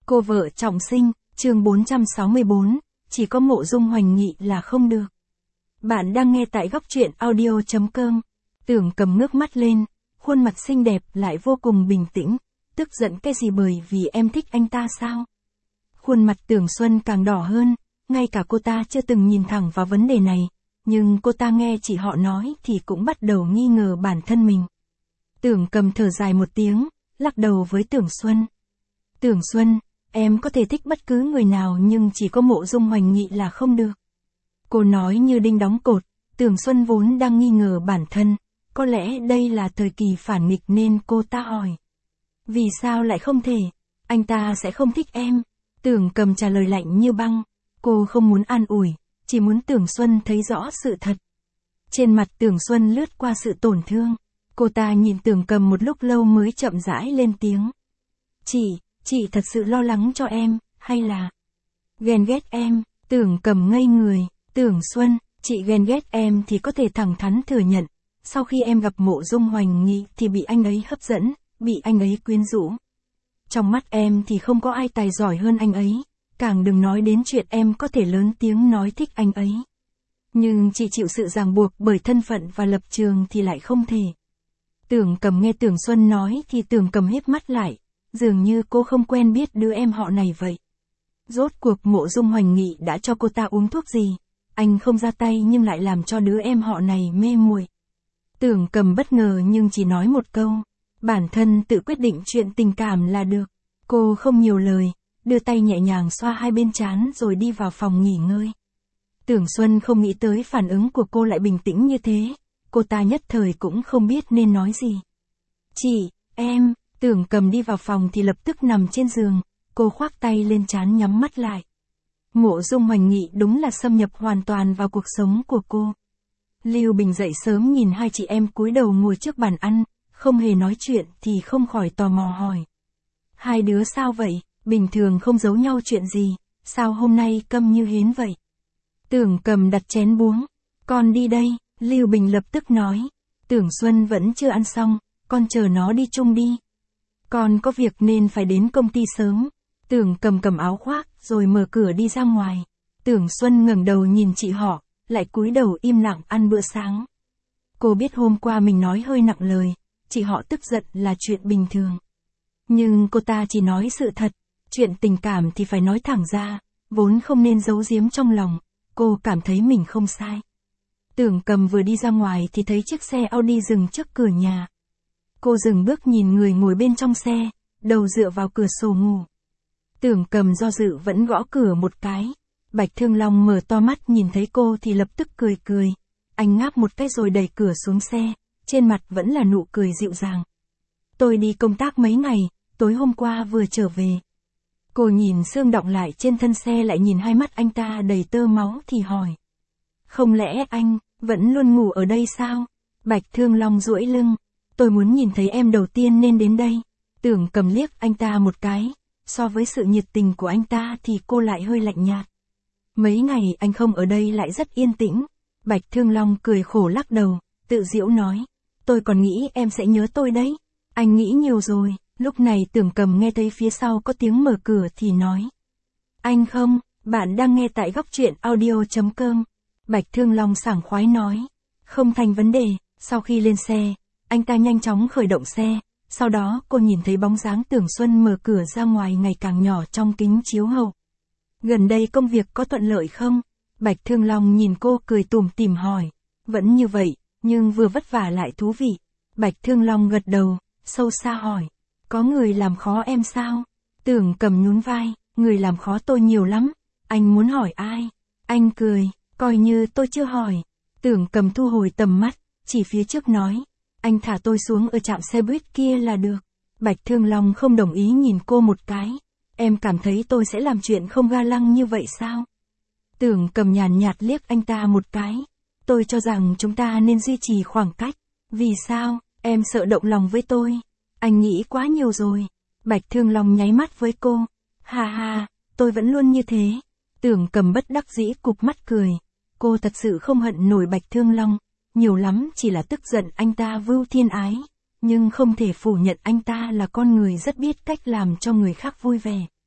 Cô vợ trọng sinh, chương 464, chỉ có Mộ Dung Hoành Nghị là không được. Bạn đang nghe tại góc truyện audio.com. Tưởng Cầm ngước mắt lên, khuôn mặt xinh đẹp lại vô cùng bình tĩnh, tức giận cái gì bởi vì em thích anh ta sao? Khuôn mặt Tưởng Xuân càng đỏ hơn, ngay cả cô ta chưa từng nhìn thẳng vào vấn đề này, nhưng cô ta nghe chị họ nói thì cũng bắt đầu nghi ngờ bản thân mình. Tưởng Cầm thở dài một tiếng, lắc đầu với Tưởng Xuân. Tưởng Xuân, em có thể thích bất cứ người nào nhưng chỉ có Mộ Dung Hoành Nghị là không được. Cô nói như đinh đóng cột, Tưởng Xuân vốn đang nghi ngờ bản thân, có lẽ đây là thời kỳ phản nghịch nên cô ta hỏi. Vì sao lại không thể? Anh ta sẽ không thích em. Tưởng Cầm trả lời lạnh như băng, cô không muốn an ủi, chỉ muốn Tưởng Xuân thấy rõ sự thật. Trên mặt Tưởng Xuân lướt qua sự tổn thương, cô ta nhìn Tưởng Cầm một lúc lâu mới chậm rãi lên tiếng. Chị thật sự lo lắng cho em, hay là ghen ghét em? Tưởng Cầm ngây người. Tưởng Xuân, chị ghen ghét em thì có thể thẳng thắn thừa nhận, sau khi em gặp Mộ Dung Hoành Nghị thì bị anh ấy hấp dẫn, bị anh ấy quyến rũ. Trong mắt em thì không có ai tài giỏi hơn anh ấy, càng đừng nói đến chuyện em có thể lớn tiếng nói thích anh ấy. Nhưng chị chịu sự ràng buộc bởi thân phận và lập trường thì lại không thể. Tưởng Cầm nghe Tưởng Xuân nói thì Tưởng Cầm híp mắt lại, dường như cô không quen biết đứa em họ này vậy. Rốt cuộc Mộ Dung Hoành Nghị đã cho cô ta uống thuốc gì? Anh không ra tay nhưng lại làm cho đứa em họ này mê muội. Tưởng Cầm bất ngờ nhưng chỉ nói một câu, bản thân tự quyết định chuyện tình cảm là được. Cô không nhiều lời, đưa tay nhẹ nhàng xoa hai bên trán rồi đi vào phòng nghỉ ngơi. Tưởng Xuân không nghĩ tới phản ứng của cô lại bình tĩnh như thế, cô ta nhất thời cũng không biết nên nói gì. Em, Tưởng Cầm đi vào phòng thì lập tức nằm trên giường, cô khoác tay lên trán nhắm mắt lại. Mộ Dung Hoành Nghị đúng là xâm nhập hoàn toàn vào cuộc sống của cô. Lưu Bình dậy sớm nhìn hai chị em cúi đầu ngồi trước bàn ăn, không hề nói chuyện thì không khỏi tò mò hỏi. Hai đứa sao vậy, bình thường không giấu nhau chuyện gì, sao hôm nay câm như hến vậy? Tưởng Cầm đặt chén buông, con đi đây, Lưu Bình lập tức nói. Tưởng Xuân vẫn chưa ăn xong, con chờ nó đi chung đi. Con có việc nên phải đến công ty sớm. Tưởng Cầm cầm áo khoác rồi mở cửa đi ra ngoài. Tưởng Xuân ngẩng đầu nhìn chị họ, lại cúi đầu im lặng ăn bữa sáng. Cô biết hôm qua mình nói hơi nặng lời, chị họ tức giận là chuyện bình thường. Nhưng cô ta chỉ nói sự thật, chuyện tình cảm thì phải nói thẳng ra, vốn không nên giấu giếm trong lòng, cô cảm thấy mình không sai. Tưởng Cầm vừa đi ra ngoài thì thấy chiếc xe Audi dừng trước cửa nhà. Cô dừng bước nhìn người ngồi bên trong xe, đầu dựa vào cửa sổ ngủ. Tưởng Cầm do dự vẫn gõ cửa một cái. Bạch Thương Long mở to mắt nhìn thấy cô thì lập tức cười. Anh ngáp một cái rồi đẩy cửa xuống xe, trên mặt vẫn là nụ cười dịu dàng. Tôi đi công tác mấy ngày, tối hôm qua vừa trở về. Cô nhìn xương đọng lại trên thân xe lại nhìn hai mắt anh ta đầy tơ máu thì hỏi. Không lẽ anh vẫn luôn ngủ ở đây sao? Bạch Thương Long duỗi lưng. Tôi muốn nhìn thấy em đầu tiên nên đến đây. Tưởng Cầm liếc anh ta một cái. So với sự nhiệt tình của anh ta thì cô lại hơi lạnh nhạt. Mấy ngày anh không ở đây lại rất yên tĩnh. Bạch Thương Long cười khổ lắc đầu, tự giễu nói. Tôi còn nghĩ em sẽ nhớ tôi đấy. Anh nghĩ nhiều rồi. Lúc này Tưởng Cầm nghe thấy phía sau có tiếng mở cửa thì nói. Anh không, bạn đang nghe tại góc truyện audio.com. Bạch Thương Long sảng khoái nói. Không thành vấn đề. Sau khi lên xe, anh ta nhanh chóng khởi động xe. Sau đó cô nhìn thấy bóng dáng Tưởng Xuân mở cửa ra ngoài ngày càng nhỏ trong kính chiếu hậu. Gần đây công việc có thuận lợi không? Bạch Thương Long nhìn cô cười tủm tỉm hỏi. Vẫn như vậy, nhưng vừa vất vả lại thú vị. Bạch Thương Long gật đầu, sâu xa hỏi. Có người làm khó em sao? Tưởng Cầm nhún vai, người làm khó tôi nhiều lắm. Anh muốn hỏi ai? Anh cười, coi như tôi chưa hỏi. Tưởng Cầm thu hồi tầm mắt, chỉ phía trước nói. Anh thả tôi xuống ở trạm xe buýt kia là được. Bạch Thương Long không đồng ý nhìn cô một cái. Em cảm thấy tôi sẽ làm chuyện không ga lăng như vậy sao? Tưởng Cầm nhàn nhạt liếc anh ta một cái. Tôi cho rằng chúng ta nên duy trì khoảng cách. Vì sao? Em sợ động lòng với tôi. Anh nghĩ quá nhiều rồi. Bạch Thương Long nháy mắt với cô. Ha, tôi vẫn luôn như thế. Tưởng Cầm bất đắc dĩ cụp mắt cười. Cô thật sự không hận nổi Bạch Thương Long. Nhiều lắm chỉ là tức giận anh ta vưu thiên ái, nhưng không thể phủ nhận anh ta là con người rất biết cách làm cho người khác vui vẻ.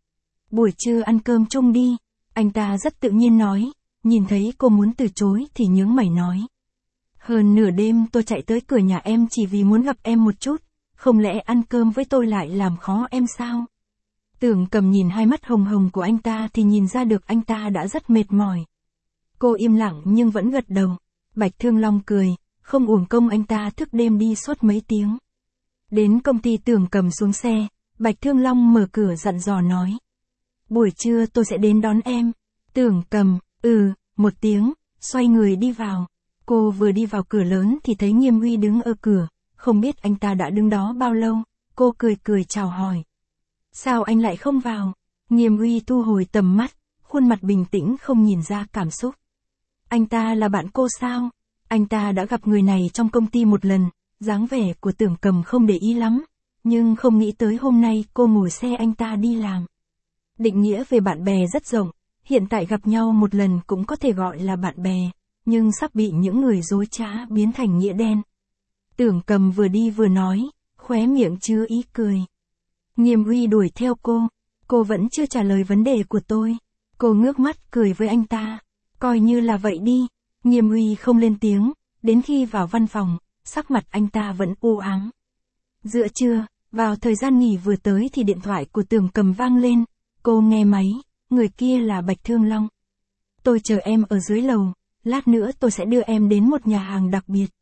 buổi trưa ăn cơm chung đi. Anh ta rất tự nhiên nói, nhìn thấy cô muốn từ chối thì nhướng mày nói. Hơn nửa đêm tôi chạy tới cửa nhà em chỉ vì muốn gặp em một chút, không lẽ ăn cơm với tôi lại làm khó em sao? Tưởng Cầm nhìn hai mắt hồng hồng của anh ta thì nhìn ra được anh ta đã rất mệt mỏi. Cô im lặng nhưng vẫn gật đầu. Bạch Thương Long cười, không uổng công anh ta thức đêm đi suốt mấy tiếng. Đến công ty Tưởng Cầm xuống xe, Bạch Thương Long mở cửa dặn dò nói. Buổi trưa tôi sẽ đến đón em. Tưởng Cầm, một tiếng, xoay người đi vào. Cô vừa đi vào cửa lớn thì thấy Nghiêm Uy đứng ở cửa, không biết anh ta đã đứng đó bao lâu, cô cười cười chào hỏi. Sao anh lại không vào? Nghiêm Uy thu hồi tầm mắt, khuôn mặt bình tĩnh không nhìn ra cảm xúc. Anh ta là bạn cô sao? Anh ta đã gặp người này trong công ty một lần, dáng vẻ của Tưởng Cầm không để ý lắm, nhưng không nghĩ tới hôm nay cô ngồi xe anh ta đi làm. Định nghĩa về bạn bè rất rộng, hiện tại gặp nhau một lần cũng có thể gọi là bạn bè, nhưng sắp bị những người dối trá biến thành nghĩa đen. Tưởng Cầm vừa đi vừa nói, khóe miệng chứa ý cười. Nghiêm Uy đuổi theo cô vẫn chưa trả lời vấn đề của tôi. Cô ngước mắt cười với anh ta, coi như là vậy đi. Nghiêm Uy không lên tiếng, đến khi vào văn phòng, sắc mặt anh ta vẫn u ám. Giữa trưa, vào thời gian nghỉ vừa tới thì điện thoại của Tưởng Cầm vang lên, cô nghe máy, người kia là Bạch Thương Long. Tôi chờ em ở dưới lầu, lát nữa tôi sẽ đưa em đến một nhà hàng đặc biệt.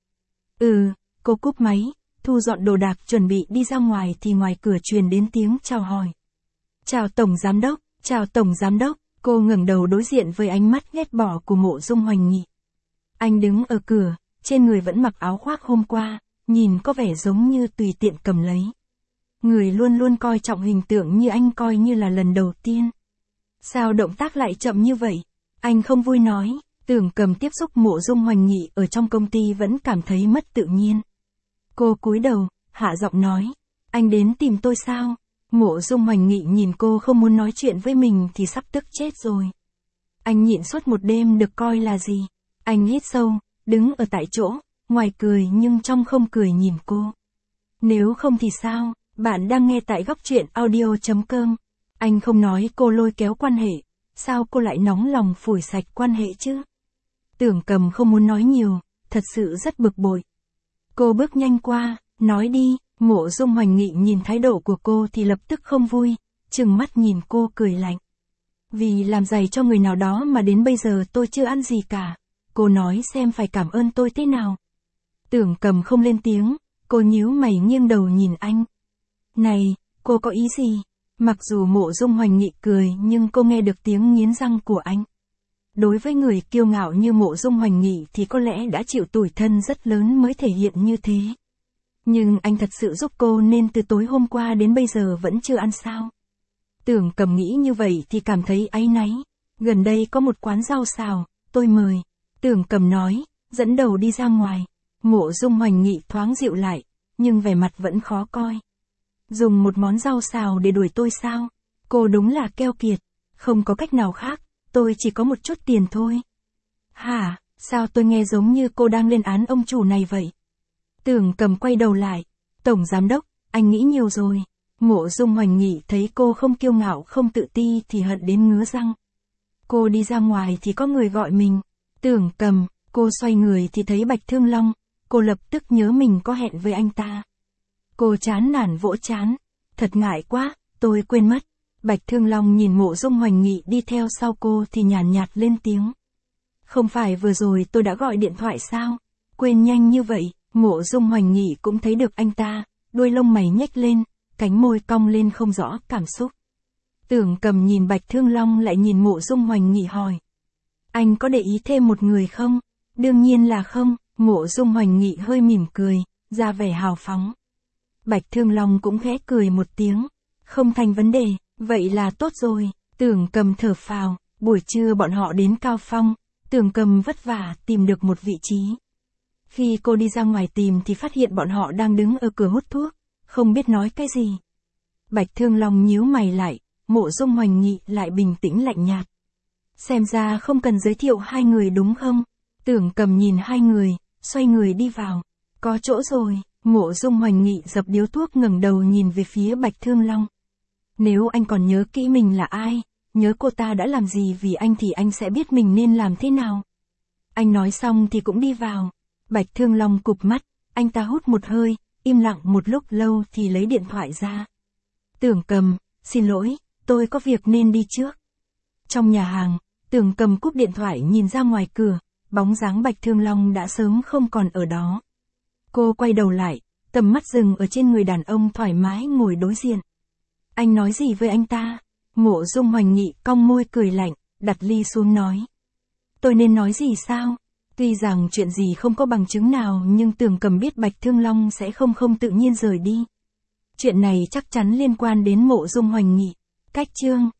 Cô cúp máy, thu dọn đồ đạc chuẩn bị đi ra ngoài thì ngoài cửa truyền đến tiếng chào hỏi. Chào Tổng Giám đốc, cô ngẩng đầu đối diện với ánh mắt ghét bỏ của Mộ Dung Hoành Nghị. Anh đứng ở cửa, trên người vẫn mặc áo khoác hôm qua, nhìn có vẻ giống như tùy tiện cầm lấy. Người luôn luôn coi trọng hình tượng như anh coi như là lần đầu tiên. Sao động tác lại chậm như vậy? Anh không vui nói. Tưởng Cầm tiếp xúc Mộ Dung Hoành Nghị ở trong công ty vẫn cảm thấy mất tự nhiên. Cô cúi đầu, hạ giọng nói, anh đến tìm tôi sao? Mộ Dung Hoành Nghị nhìn cô không muốn nói chuyện với mình thì sắp tức chết rồi. Anh nhịn suốt một đêm được coi là gì? Anh hít sâu, đứng ở tại chỗ, ngoài cười nhưng trong không cười nhìn cô. Nếu không thì sao? Bạn đang nghe tại Góc Truyện Audio.com. Anh không nói cô lôi kéo quan hệ, sao cô lại nóng lòng phủi sạch quan hệ chứ? Tưởng Cầm không muốn nói nhiều, thật sự rất bực bội. Cô bước nhanh qua, nói đi. Mộ Dung Hoành Nghị nhìn thái độ của cô thì lập tức không vui, trừng mắt nhìn cô cười lạnh. Vì làm giày cho người nào đó mà đến bây giờ tôi chưa ăn gì cả. Cô nói xem phải cảm ơn tôi thế nào. Tưởng Cầm không lên tiếng, cô nhíu mày nghiêng đầu nhìn anh. Này, cô có ý gì? Mặc dù Mộ Dung Hoành Nghị cười nhưng cô nghe được tiếng nghiến răng của anh. Đối với người kiêu ngạo như Mộ Dung Hoành Nghị thì có lẽ đã chịu tủi thân rất lớn mới thể hiện như thế. Nhưng anh thật sự giúp cô nên từ tối hôm qua đến bây giờ vẫn chưa ăn sao? Tưởng Cầm nghĩ như vậy thì cảm thấy áy náy. Gần đây có một quán rau xào, tôi mời. Tưởng Cầm nói, dẫn đầu đi ra ngoài. Mộ Dung Hoành Nghị thoáng dịu lại, nhưng vẻ mặt vẫn khó coi. Dùng một món rau xào để đuổi tôi sao? Cô đúng là keo kiệt. Không có cách nào khác, tôi chỉ có một chút tiền thôi. Hả, sao tôi nghe giống như cô đang lên án ông chủ này vậy? Tưởng Cầm quay đầu lại. Tổng Giám đốc, anh nghĩ nhiều rồi. Mộ Dung Hoành Nghị thấy cô không kiêu ngạo không tự ti thì hận đến ngứa răng. Cô đi ra ngoài thì có người gọi mình. Tưởng Cầm, cô xoay người thì thấy Bạch Thương Long. Cô lập tức nhớ mình có hẹn với anh ta. Cô chán nản vỗ chán. Thật ngại quá, tôi quên mất. Bạch Thương Long nhìn Mộ Dung Hoành Nghị đi theo sau cô thì nhàn nhạt lên tiếng. Không phải vừa rồi tôi đã gọi điện thoại sao? Quên nhanh như vậy. Mộ Dung Hoành Nghị cũng thấy được anh ta, đuôi lông mày nhếch lên, cánh môi cong lên không rõ cảm xúc. Tưởng Cầm nhìn Bạch Thương Long lại nhìn Mộ Dung Hoành Nghị hỏi. Anh có để ý thêm một người không? Đương nhiên là không. Mộ Dung Hoành Nghị hơi mỉm cười, ra vẻ hào phóng. Bạch Thương Long cũng khẽ cười một tiếng. Không thành vấn đề, vậy là tốt rồi. Tưởng Cầm thở phào, buổi trưa bọn họ đến Cao Phong. Tưởng Cầm vất vả tìm được một vị trí. Khi cô đi ra ngoài tìm thì phát hiện bọn họ đang đứng ở cửa hút thuốc, không biết nói cái gì. Bạch Thương Long nhíu mày lại, Mộ Dung Hoành Nghị lại bình tĩnh lạnh nhạt. Xem ra không cần giới thiệu hai người đúng không? Tưởng Cầm nhìn hai người, xoay người đi vào. Có chỗ rồi. Mộ Dung Hoành Nghị dập điếu thuốc ngẩng đầu nhìn về phía Bạch Thương Long. Nếu anh còn nhớ kỹ mình là ai, nhớ cô ta đã làm gì vì anh thì anh sẽ biết mình nên làm thế nào. Anh nói xong thì cũng đi vào. Bạch Thương Long cụp mắt, anh ta hút một hơi, im lặng một lúc lâu thì lấy điện thoại ra. Tưởng Cầm, xin lỗi, tôi có việc nên đi trước. Trong nhà hàng, Tưởng Cầm cúp điện thoại nhìn ra ngoài cửa, bóng dáng Bạch Thương Long đã sớm không còn ở đó. Cô quay đầu lại, tầm mắt dừng ở trên người đàn ông thoải mái ngồi đối diện. Anh nói gì với anh ta? Mộ Dung Hoành Nghị cong môi cười lạnh, đặt ly xuống nói. Tôi nên nói gì sao? Tuy rằng chuyện gì không có bằng chứng nào nhưng Tưởng Cầm biết Bạch Thương Long sẽ không tự nhiên rời đi. Chuyện này chắc chắn liên quan đến Mộ Dung Hoành Nghị. Cách chương